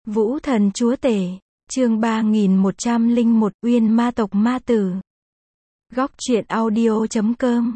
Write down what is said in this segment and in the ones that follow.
Vũ thần chúa tể, chương 3101, Uyên ma tộc ma tử. Góc truyện audio.com.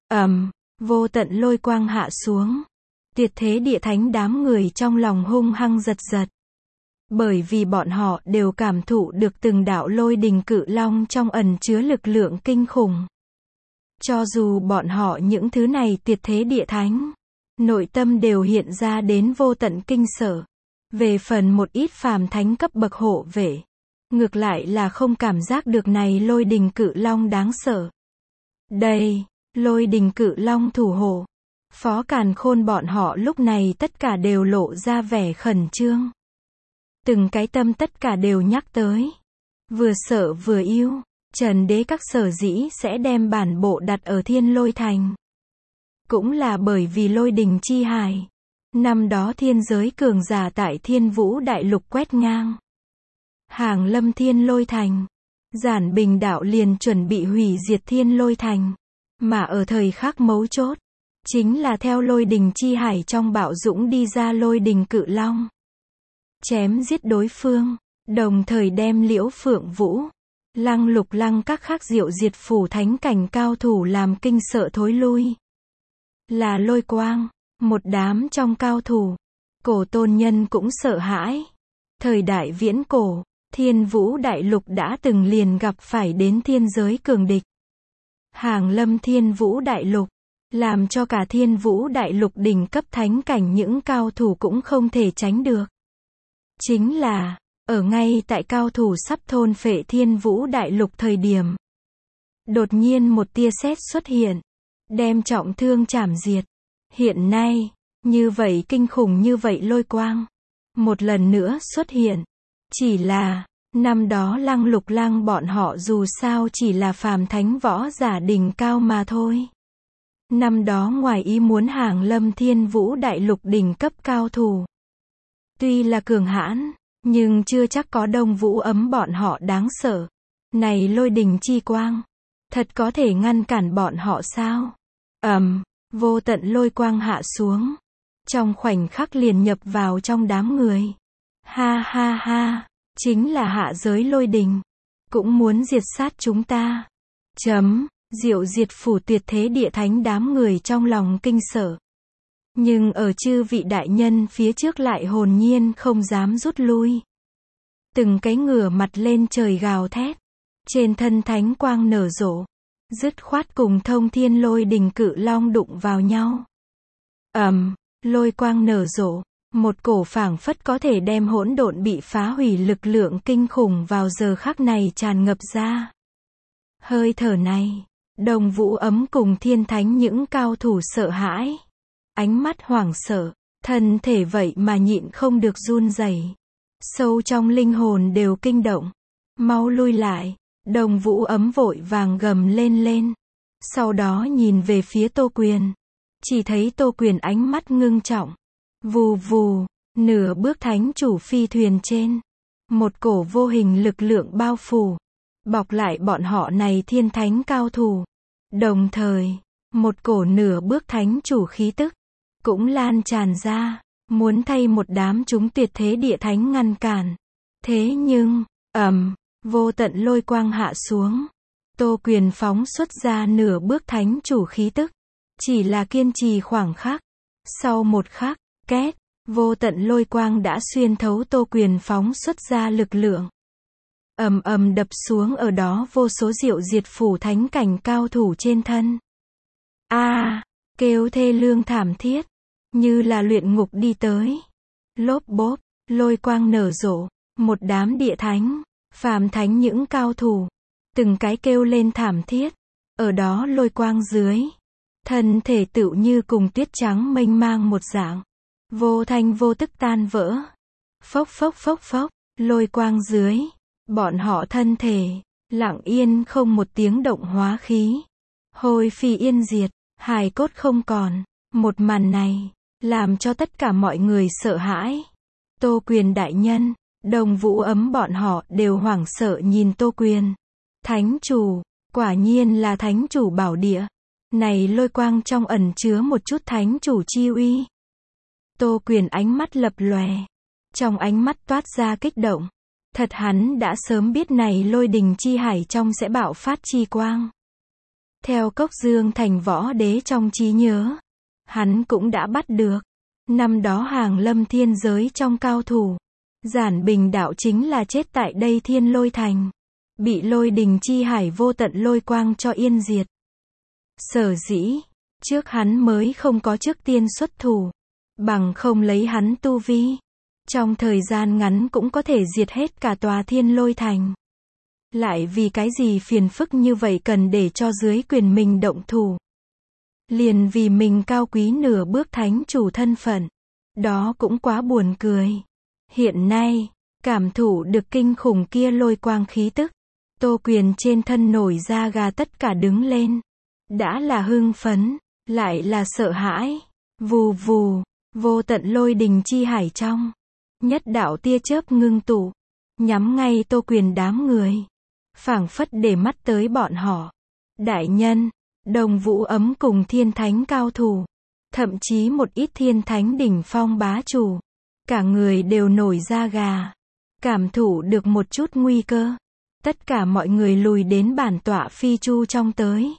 Vô tận lôi quang hạ xuống. Tuyệt thế địa thánh đám người trong lòng hung hăng giật giật. Bởi vì bọn họ đều cảm thụ được từng đạo lôi đình cự long trong ẩn chứa lực lượng kinh khủng. Cho dù bọn họ những thứ này tuyệt thế địa thánh, nội tâm đều hiện ra đến vô tận kinh sợ. Về phần một ít phàm thánh cấp bậc hộ vệ, ngược lại là không cảm giác được này lôi đình cự long đáng sợ. Đây, lôi đình cự long thủ hộ. Phó Càn Khôn bọn họ lúc này tất cả đều lộ ra vẻ khẩn trương. Từng cái tâm tất cả đều nhắc tới. Vừa sợ vừa yêu, Trần Đế các sở dĩ sẽ đem bản bộ đặt ở Thiên Lôi Thành. Cũng là bởi vì lôi đình chi hải. Năm đó thiên giới cường giả tại Thiên Vũ Đại Lục quét ngang. Hàng lâm Thiên Lôi Thành. Giản Bình đạo liền chuẩn bị hủy diệt Thiên Lôi Thành. Mà ở thời khắc mấu chốt, chính là theo lôi đình chi hải trong bạo dũng đi ra lôi đình cự long. Chém giết đối phương, đồng thời đem Liễu Phượng Vũ, Lăng Lục Lăng các khác diệu diệt phủ thánh cảnh cao thủ làm kinh sợ thối lui. Là lôi quang, một đám trong cao thủ. Cổ Tôn Nhân cũng sợ hãi. Thời đại viễn cổ, Thiên Vũ Đại Lục đã từng liền gặp phải đến thiên giới cường địch. Hàng lâm Thiên Vũ Đại Lục, làm cho cả Thiên Vũ Đại Lục đỉnh cấp thánh cảnh những cao thủ cũng không thể tránh được. Chính là, ở ngay tại cao thủ sắp thôn phệ Thiên Vũ Đại Lục thời điểm. Đột nhiên một tia sét xuất hiện, đem trọng thương chảm diệt. Hiện nay, như vậy kinh khủng như vậy lôi quang, một lần nữa xuất hiện. Chỉ là, năm đó Lăng Lục Lăng bọn họ dù sao chỉ là phàm thánh võ giả đỉnh cao mà thôi. Năm đó ngoài ý muốn hàng lâm Thiên Vũ Đại Lục đỉnh cấp cao thủ. Tuy là cường hãn, nhưng chưa chắc có Đông Vũ Ấm bọn họ đáng sợ. Này lôi đình chi quang, thật có thể ngăn cản bọn họ sao? Vô tận lôi quang hạ xuống. Trong khoảnh khắc liền nhập vào trong đám người. Ha ha ha, chính là hạ giới lôi đình. Cũng muốn diệt sát chúng ta. Diệu diệt phủ tuyệt thế địa thánh đám người trong lòng kinh sợ. Nhưng ở chư vị đại nhân phía trước lại hồn nhiên không dám rút lui. Từng cái ngửa mặt lên trời gào thét. Trên thân thánh quang nở rộ. Dứt khoát cùng thông thiên lôi đình cự long đụng vào nhau. Lôi quang nở rộ. Một cổ phảng phất có thể đem hỗn độn bị phá hủy lực lượng kinh khủng vào giờ khắc này tràn ngập ra. Hơi thở này, Đông Vũ Ấm cùng thiên thánh những cao thủ sợ hãi. Ánh mắt hoảng sợ, thân thể vậy mà nhịn không được run rẩy. Sâu trong linh hồn đều kinh động. Mau lui lại, Đông Vũ Ấm vội vàng gầm lên. Sau đó nhìn về phía Tô Quyền. Chỉ thấy Tô Quyền ánh mắt ngưng trọng. Vù vù, nửa bước thánh chủ phi thuyền trên. Một cổ vô hình lực lượng bao phủ. Bọc lại bọn họ này thiên thánh cao thủ. Đồng thời, một cổ nửa bước thánh chủ khí tức cũng lan tràn ra, muốn thay một đám chúng tuyệt thế địa thánh ngăn cản. Thế nhưng, vô tận lôi quang hạ xuống. Tô Quyền phóng xuất ra nửa bước thánh chủ khí tức. Chỉ là kiên trì khoảng khắc. Sau một khắc, két, vô tận lôi quang đã xuyên thấu Tô Quyền phóng xuất ra lực lượng. Đập xuống ở đó vô số diệu diệt phủ thánh cảnh cao thủ trên thân. Kêu thê lương thảm thiết. Như là luyện ngục đi tới. Lốp bốp, lôi quang nở rộ. Một đám địa thánh, phàm thánh những cao thủ. Từng cái kêu lên thảm thiết. Ở đó lôi quang dưới. Thân thể tựu như cùng tuyết trắng mênh mang một dạng. Vô thanh vô tức tan vỡ. Phốc phốc phốc phốc, lôi quang dưới. Bọn họ thân thể, lặng yên không một tiếng động hóa khí. Hôi phi yên diệt, hài cốt không còn. Một màn này, làm cho tất cả mọi người sợ hãi. Tô Quyền đại nhân, Đông Vũ Ấm bọn họ đều hoảng sợ nhìn Tô Quyền. Thánh chủ, quả nhiên là thánh chủ bảo địa. Này lôi quang trong ẩn chứa một chút thánh chủ chi uy. Tô Quyền ánh mắt lập lòe. Trong ánh mắt toát ra kích động. Thật hắn đã sớm biết này lôi đình chi hải trong sẽ bạo phát chi quang. Theo Cốc Dương Thành võ đế trong trí nhớ, hắn cũng đã bắt được. Năm đó hàng lâm thiên giới trong cao thủ. Giản Bình đạo chính là chết tại đây Thiên Lôi Thành. Bị lôi đình chi hải vô tận lôi quang cho yên diệt. Sở dĩ, trước hắn mới không có trước tiên xuất thủ. Bằng không lấy hắn tu vi. Trong thời gian ngắn cũng có thể diệt hết cả tòa Thiên Lôi Thành. Lại vì cái gì phiền phức như vậy cần để cho dưới quyền mình động thủ. Liền vì mình cao quý nửa bước thánh chủ thân phận. Đó cũng quá buồn cười. Hiện nay, cảm thụ được kinh khủng kia lôi quang khí tức. Tô Quyền trên thân nổi da gà tất cả đứng lên. Đã là hưng phấn, lại là sợ hãi. Vù vù, vô tận lôi đình chi hải trong. Nhất đạo tia chớp ngưng tụ. Nhắm ngay Tô Quyền đám người. Phảng phất để mắt tới bọn họ. Đại nhân, Đồng Vũ Ấm cùng thiên thánh cao thủ. Thậm chí một ít thiên thánh đỉnh phong bá chủ. Cả người đều nổi da gà. Cảm thụ được một chút nguy cơ. Tất cả mọi người lùi đến bản tọa phi chu trong tới.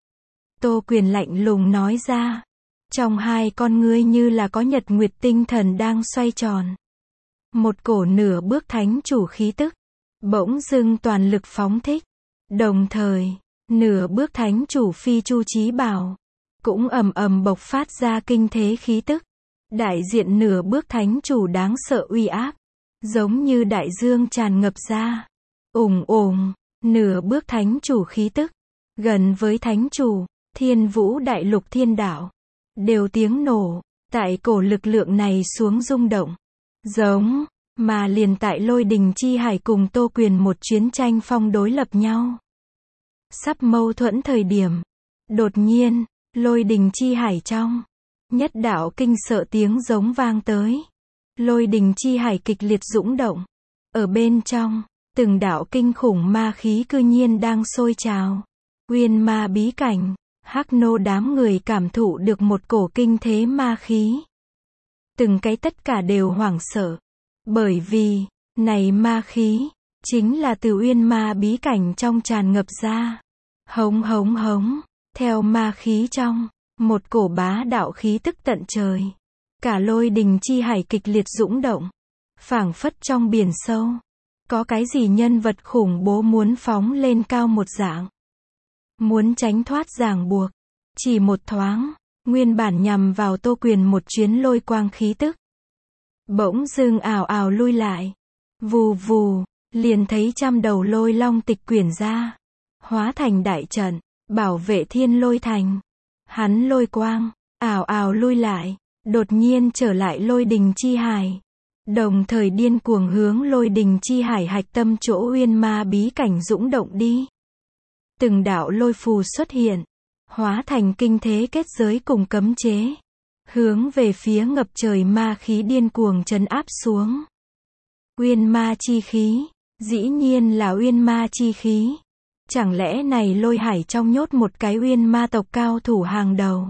Tô Quyền lạnh lùng nói ra. Trong hai con ngươi như là có nhật nguyệt tinh thần đang xoay tròn. Một cổ nửa bước thánh chủ khí tức. Bỗng dưng toàn lực phóng thích. Đồng thời, nửa bước thánh chủ phi chu chí bảo. Cũng ầm ầm bộc phát ra kinh thế khí tức. Đại diện nửa bước thánh chủ đáng sợ uy áp. Giống như đại dương tràn ngập ra. Ùng ùng, nửa bước thánh chủ khí tức. Gần với thánh chủ, Thiên Vũ Đại Lục Thiên Đạo. Đều tiếng nổ, tại cổ lực lượng này xuống rung động. Giống, mà liền tại lôi đình chi hải cùng Tô Quyền một chiến tranh phong đối lập nhau. Sắp mâu thuẫn thời điểm. Đột nhiên, lôi đình chi hải trong. Nhất đạo kinh sợ tiếng giống vang tới. Lôi đình chi hải kịch liệt dũng động. Ở bên trong, từng đạo kinh khủng ma khí cư nhiên đang sôi trào. Uyên ma bí cảnh, Hắc Nô đám người cảm thụ được một cổ kinh thế ma khí. Từng cái tất cả đều hoảng sợ. Bởi vì, này ma khí, chính là từ uyên ma bí cảnh trong tràn ngập ra. Hống hống hống, theo ma khí trong, một cổ bá đạo khí tức tận trời. Cả lôi đình chi hải kịch liệt dũng động. Phảng phất trong biển sâu. Có cái gì nhân vật khủng bố muốn phóng lên cao một dạng. Muốn tránh thoát ràng buộc. Chỉ một thoáng, nguyên bản nhằm vào Tô Quyền một chuyến lôi quang khí tức. Bỗng dưng ào ào lui lại. Vù vù, liền thấy trăm đầu lôi long tịch quyển ra. Hóa thành đại trận, bảo vệ Thiên Lôi Thành. Hắn lôi quang, ào ào lui lại. Đột nhiên trở lại lôi đình chi hải. Đồng thời điên cuồng hướng lôi đình chi hải hạch tâm chỗ uyên ma bí cảnh dũng động đi. Từng đạo lôi phù xuất hiện. Hóa thành kinh thế kết giới cùng cấm chế. Hướng về phía ngập trời ma khí điên cuồng trấn áp xuống. Uyên ma chi khí. Dĩ nhiên là uyên ma chi khí. Chẳng lẽ này lôi hải trong nhốt một cái uyên ma tộc cao thủ hàng đầu.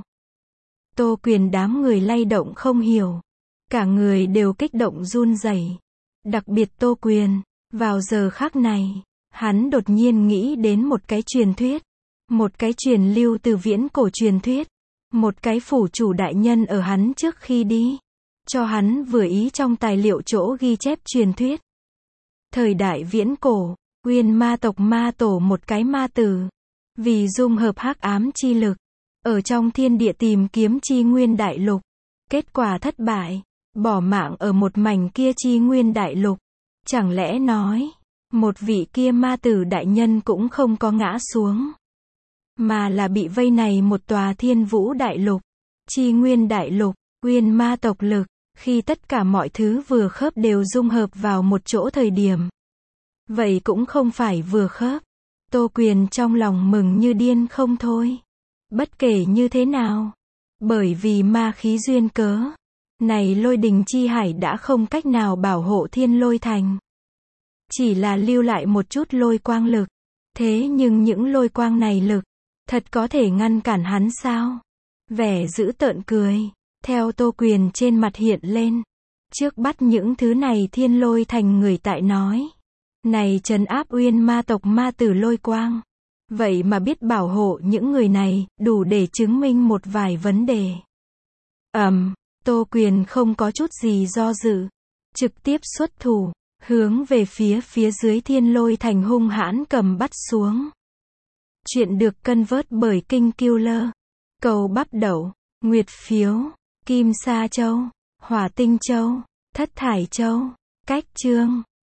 Tô Quyền đám người lay động không hiểu. Cả người đều kích động run rẩy. Đặc biệt Tô Quyền, vào giờ khắc này, hắn đột nhiên nghĩ đến một cái truyền thuyết. Một cái truyền lưu từ viễn cổ truyền thuyết. Một cái phủ chủ đại nhân ở hắn trước khi đi. Cho hắn vừa ý trong tài liệu chỗ ghi chép truyền thuyết. Thời đại viễn cổ, uyên ma tộc ma tổ một cái ma tử. Vì dung hợp hắc ám chi lực. Ở trong thiên địa tìm kiếm chi nguyên đại lục. Kết quả thất bại. Bỏ mạng ở một mảnh kia chi nguyên đại lục. Chẳng lẽ nói, một vị kia ma tử đại nhân cũng không có ngã xuống. Mà là bị vây này một tòa Thiên Vũ Đại Lục. Chi nguyên đại lục, uyên ma tộc lực. Khi tất cả mọi thứ vừa khớp đều dung hợp vào một chỗ thời điểm. Vậy cũng không phải vừa khớp. Tô Quyền trong lòng mừng như điên không thôi. Bất kể như thế nào. Bởi vì ma khí duyên cớ. Này lôi đình chi hải đã không cách nào bảo hộ Thiên Lôi Thành. Chỉ là lưu lại một chút lôi quang lực. Thế nhưng những lôi quang này lực. Thật có thể ngăn cản hắn sao? Vẻ dữ tợn cười. Theo Tô Quyền trên mặt hiện lên. Trước bắt những thứ này Thiên Lôi Thành người tại nói. Này trấn áp uyên ma tộc ma tử Lôi Quang. Vậy mà biết bảo hộ những người này, đủ để chứng minh một vài vấn đề. Tô Quyền không có chút gì do dự. Trực tiếp xuất thủ, hướng về phía dưới Thiên Lôi Thành hung hãn cầm bắt xuống. Chuyện được cân vớt bởi Kinh Killer. Cầu Bắp Đậu, Nguyệt Phiếu, Kim Sa Châu, Hỏa Tinh Châu, Thất Thải Châu, Cách Chương.